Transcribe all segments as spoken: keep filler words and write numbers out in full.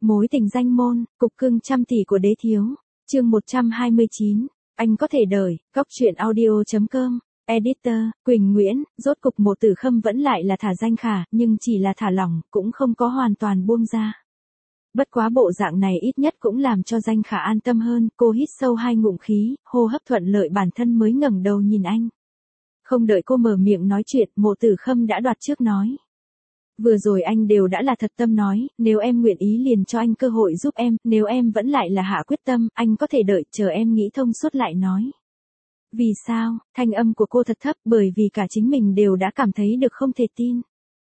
Mối tình danh môn, cục cưng trăm tỷ của đế thiếu. Chương một trăm hai mươi chín. Anh có thể đợi. Góc truyện audio.com. Editor, Quỳnh Nguyễn. Rốt cục Mộ Tử Khâm vẫn lại là thả Danh Khả, nhưng chỉ là thả lỏng, cũng không có hoàn toàn buông ra. Bất quá bộ dạng này ít nhất cũng làm cho Danh Khả an tâm hơn, cô hít sâu hai ngụm khí, hô hấp thuận lợi bản thân mới ngẩng đầu nhìn anh. Không đợi cô mở miệng nói chuyện, Mộ Tử Khâm đã đoạt trước nói. Vừa rồi anh đều đã là thật tâm nói, nếu em nguyện ý liền cho anh cơ hội giúp em, nếu em vẫn lại là hạ quyết tâm, anh có thể đợi, chờ em nghĩ thông suốt lại nói. Vì sao? Thanh âm của cô thật thấp, bởi vì cả chính mình đều đã cảm thấy được không thể tin.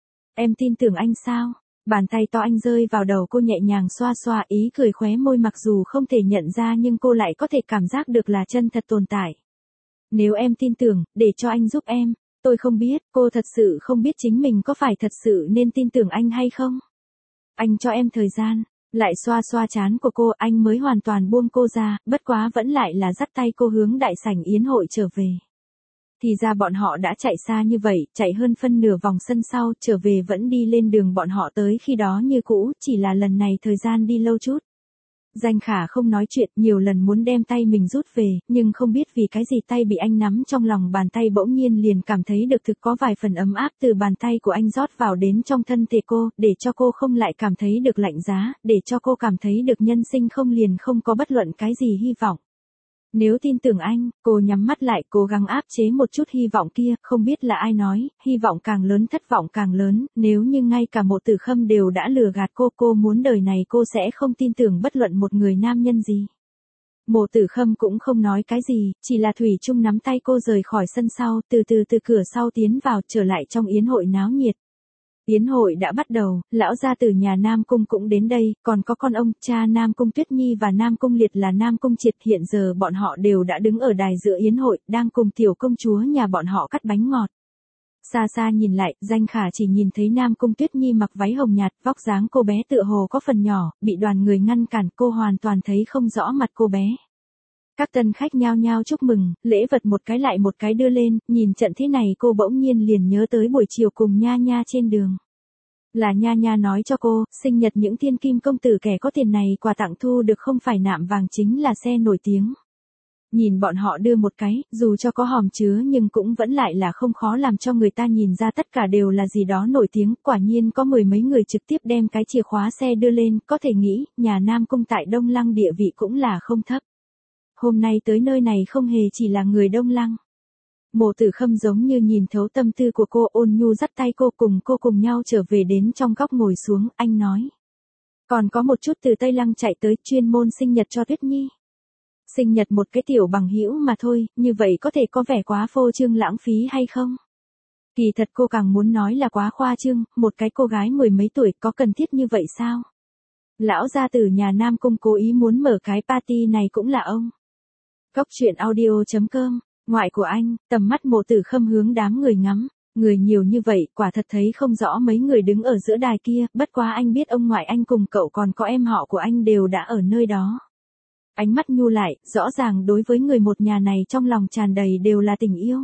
Em tin tưởng anh sao? Bàn tay to anh rơi vào đầu cô nhẹ nhàng xoa xoa, ý cười khóe môi mặc dù không thể nhận ra nhưng cô lại có thể cảm giác được là chân thật tồn tại. Nếu em tin tưởng, để cho anh giúp em. Tôi không biết, cô thật sự không biết chính mình có phải thật sự nên tin tưởng anh hay không. Anh cho em thời gian, lại xoa xoa trán của cô, anh mới hoàn toàn buông cô ra, bất quá vẫn lại là dắt tay cô hướng đại sảnh yến hội trở về. Thì ra bọn họ đã chạy xa như vậy, chạy hơn phân nửa vòng sân sau, trở về vẫn đi lên đường bọn họ tới khi đó như cũ, chỉ là lần này thời gian đi lâu chút. Danh Khả không nói chuyện, nhiều lần muốn đem tay mình rút về, nhưng không biết vì cái gì tay bị anh nắm trong lòng bàn tay bỗng nhiên liền cảm thấy được thực có vài phần ấm áp từ bàn tay của anh rót vào đến trong thân thể cô, để cho cô không lại cảm thấy được lạnh giá, để cho cô cảm thấy được nhân sinh không liền không có bất luận cái gì hy vọng. Nếu tin tưởng anh, cô nhắm mắt lại cố gắng áp chế một chút hy vọng kia, không biết là ai nói, hy vọng càng lớn thất vọng càng lớn, nếu như ngay cả Mộ Tử Khâm đều đã lừa gạt cô, cô muốn đời này cô sẽ không tin tưởng bất luận một người nam nhân gì. Mộ Tử Khâm cũng không nói cái gì, chỉ là thủy chung nắm tay cô rời khỏi sân sau, từ từ từ cửa sau tiến vào, trở lại trong yến hội náo nhiệt. Yến hội đã bắt đầu, lão gia tử nhà Nam Cung cũng đến đây, còn có con ông, cha Nam Cung Tuyết Nhi và Nam Cung Liệt là Nam Cung Triệt, hiện giờ bọn họ đều đã đứng ở đài giữa yến hội, đang cùng tiểu công chúa nhà bọn họ cắt bánh ngọt. Xa xa nhìn lại, Danh Khả chỉ nhìn thấy Nam Cung Tuyết Nhi mặc váy hồng nhạt, vóc dáng cô bé tựa hồ có phần nhỏ, bị đoàn người ngăn cản, cô hoàn toàn thấy không rõ mặt cô bé. Các tân khách nhao nhao chúc mừng, lễ vật một cái lại một cái đưa lên, nhìn trận thế này cô bỗng nhiên liền nhớ tới buổi chiều cùng Nha Nha trên đường. Là Nha Nha nói cho cô, sinh nhật những thiên kim công tử kẻ có tiền này quà tặng thu được không phải nạm vàng chính là xe nổi tiếng. Nhìn bọn họ đưa một cái, dù cho có hòm chứa nhưng cũng vẫn lại là không khó làm cho người ta nhìn ra tất cả đều là gì đó nổi tiếng, quả nhiên có mười mấy người trực tiếp đem cái chìa khóa xe đưa lên, có thể nghĩ, nhà Nam Cung tại Đông Lăng địa vị cũng là không thấp. Hôm nay tới nơi này không hề chỉ là người Đông Lăng. Mộ Tử Khâm giống như nhìn thấu tâm tư của cô, ôn nhu dắt tay cô cùng cô cùng nhau trở về đến trong góc ngồi xuống, anh nói. Còn có một chút từ Tây Lăng chạy tới, chuyên môn sinh nhật cho Tuyết Nhi. Sinh nhật một cái tiểu bằng hữu mà thôi, như vậy có thể có vẻ quá phô trương lãng phí hay không? Kỳ thật cô càng muốn nói là quá khoa trương, một cái cô gái mười mấy tuổi có cần thiết như vậy sao? Lão gia tử nhà Nam Cung cố ý muốn mở cái party này cũng là ông. Góc truyện audio.com. Ngoại của anh, tầm mắt Mộ Tử Khâm hướng đám người ngắm, người nhiều như vậy, quả thật thấy không rõ mấy người đứng ở giữa đài kia, bất quá anh biết ông ngoại anh cùng cậu còn có em họ của anh đều đã ở nơi đó. Ánh mắt nhu lại, rõ ràng đối với người một nhà này trong lòng tràn đầy đều là tình yêu.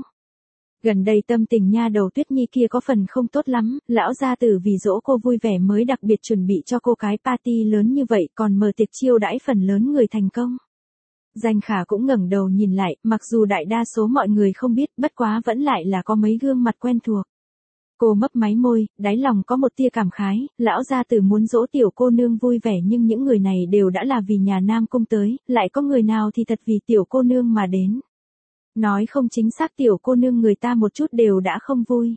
Gần đây tâm tình nha đầu Tuyết Nhi kia có phần không tốt lắm, lão gia tử vì dỗ cô vui vẻ mới đặc biệt chuẩn bị cho cô cái party lớn như vậy, còn mở tiệc chiêu đãi phần lớn người thành công. Danh Khả cũng ngẩng đầu nhìn lại, mặc dù đại đa số mọi người không biết, bất quá vẫn lại là có mấy gương mặt quen thuộc. Cô mấp máy môi, đáy lòng có một tia cảm khái, lão gia tử muốn dỗ tiểu cô nương vui vẻ nhưng những người này đều đã là vì nhà Nam Cung tới, lại có người nào thì thật vì tiểu cô nương mà đến. Nói không chính xác tiểu cô nương người ta một chút đều đã không vui.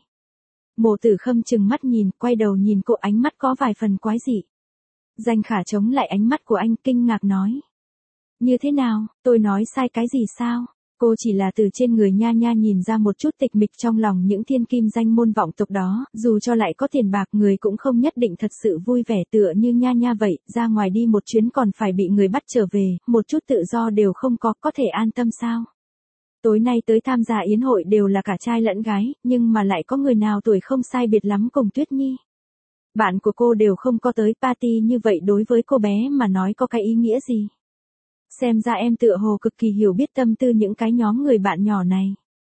Mộ Tử Khâm chừng mắt nhìn, quay đầu nhìn cô, ánh mắt có vài phần quái dị. Danh Khả chống lại ánh mắt của anh, kinh ngạc nói. Như thế nào, tôi nói sai cái gì sao? Cô chỉ là từ trên người Nha Nha nhìn ra một chút tịch mịch trong lòng những thiên kim danh môn vọng tộc đó, dù cho lại có tiền bạc người cũng không nhất định thật sự vui vẻ tựa như Nha Nha vậy, ra ngoài đi một chuyến còn phải bị người bắt trở về, một chút tự do đều không có, có thể an tâm sao? Tối nay tới tham gia yến hội đều là cả trai lẫn gái, nhưng mà lại có người nào tuổi không sai biệt lắm cùng Tuyết Nhi. Bạn của cô đều không có tới party như vậy đối với cô bé mà nói có cái ý nghĩa gì? Xem ra em tựa hồ cực kỳ hiểu biết tâm tư những cái nhóm người bạn nhỏ này.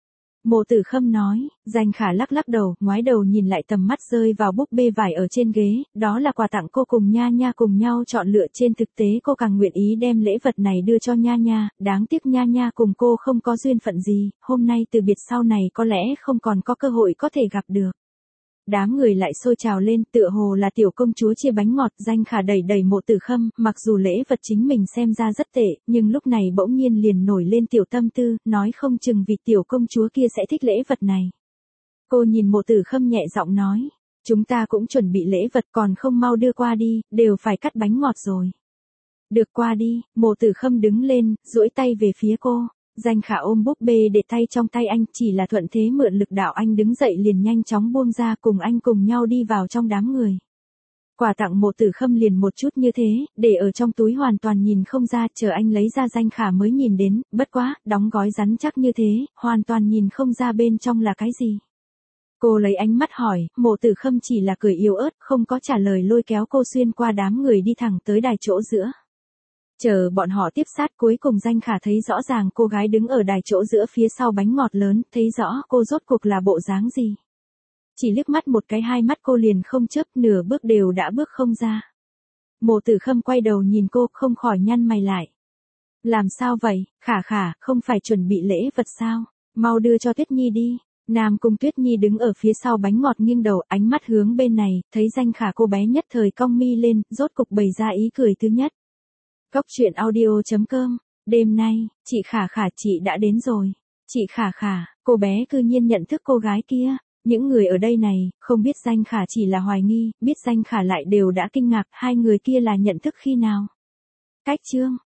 Mộ Tử Khâm nói, Danh Khả lắc lắc đầu, ngoái đầu nhìn lại tầm mắt rơi vào búp bê vải ở trên ghế, đó là quà tặng cô cùng Nha Nha cùng nhau chọn lựa, trên thực tế cô càng nguyện ý đem lễ vật này đưa cho Nha Nha, đáng tiếc Nha Nha cùng cô không có duyên phận gì, hôm nay từ biệt sau này có lẽ không còn có cơ hội có thể gặp được. Đám người lại xôi trào lên, tựa hồ là tiểu công chúa chia bánh ngọt. Danh Khả đẩy đẩy Mộ Tử Khâm, mặc dù lễ vật chính mình xem ra rất tệ, nhưng lúc này bỗng nhiên liền nổi lên tiểu tâm tư, nói không chừng vì tiểu công chúa kia sẽ thích lễ vật này. Cô nhìn Mộ Tử Khâm nhẹ giọng nói, chúng ta cũng chuẩn bị lễ vật còn không mau đưa qua đi, đều phải cắt bánh ngọt rồi. Được, qua đi. Mộ Tử Khâm đứng lên, duỗi tay về phía cô. Danh Khả ôm búp bê để tay trong tay anh, chỉ là thuận thế mượn lực đạo, anh đứng dậy liền nhanh chóng buông ra, cùng anh cùng nhau đi vào trong đám người. Quà tặng Mộ Tử Khâm liền một chút như thế, để ở trong túi hoàn toàn nhìn không ra, chờ anh lấy ra Danh Khả mới nhìn đến, bất quá, đóng gói rắn chắc như thế, hoàn toàn nhìn không ra bên trong là cái gì. Cô lấy ánh mắt hỏi, Mộ Tử Khâm chỉ là cười yếu ớt, không có trả lời, lôi kéo cô xuyên qua đám người đi thẳng tới đài chỗ giữa. Chờ bọn họ tiếp sát, cuối cùng Danh Khả thấy rõ ràng cô gái đứng ở đài chỗ giữa phía sau bánh ngọt lớn, thấy rõ cô rốt cuộc là bộ dáng gì. Chỉ liếc mắt một cái, hai mắt cô liền không chớp, nửa bước đều đã bước không ra. Mộ Tử Khâm quay đầu nhìn cô, không khỏi nhăn mày lại. Làm sao vậy, Khả Khả, không phải chuẩn bị lễ vật sao? Mau đưa cho Tuyết Nhi đi. Nam Cung Tuyết Nhi đứng ở phía sau bánh ngọt nghiêng đầu, ánh mắt hướng bên này, thấy Danh Khả cô bé nhất thời cong mi lên, rốt cục bày ra ý cười thứ nhất. Góc truyện audio chấm com, đêm nay, chị Khả Khả, chị đã đến rồi. Chị Khả Khả, cô bé cư nhiên nhận thức cô gái kia. Những người ở đây này, không biết Danh Khả chỉ là hoài nghi, biết Danh Khả lại đều đã kinh ngạc, hai người kia là nhận thức khi nào. Cách chương.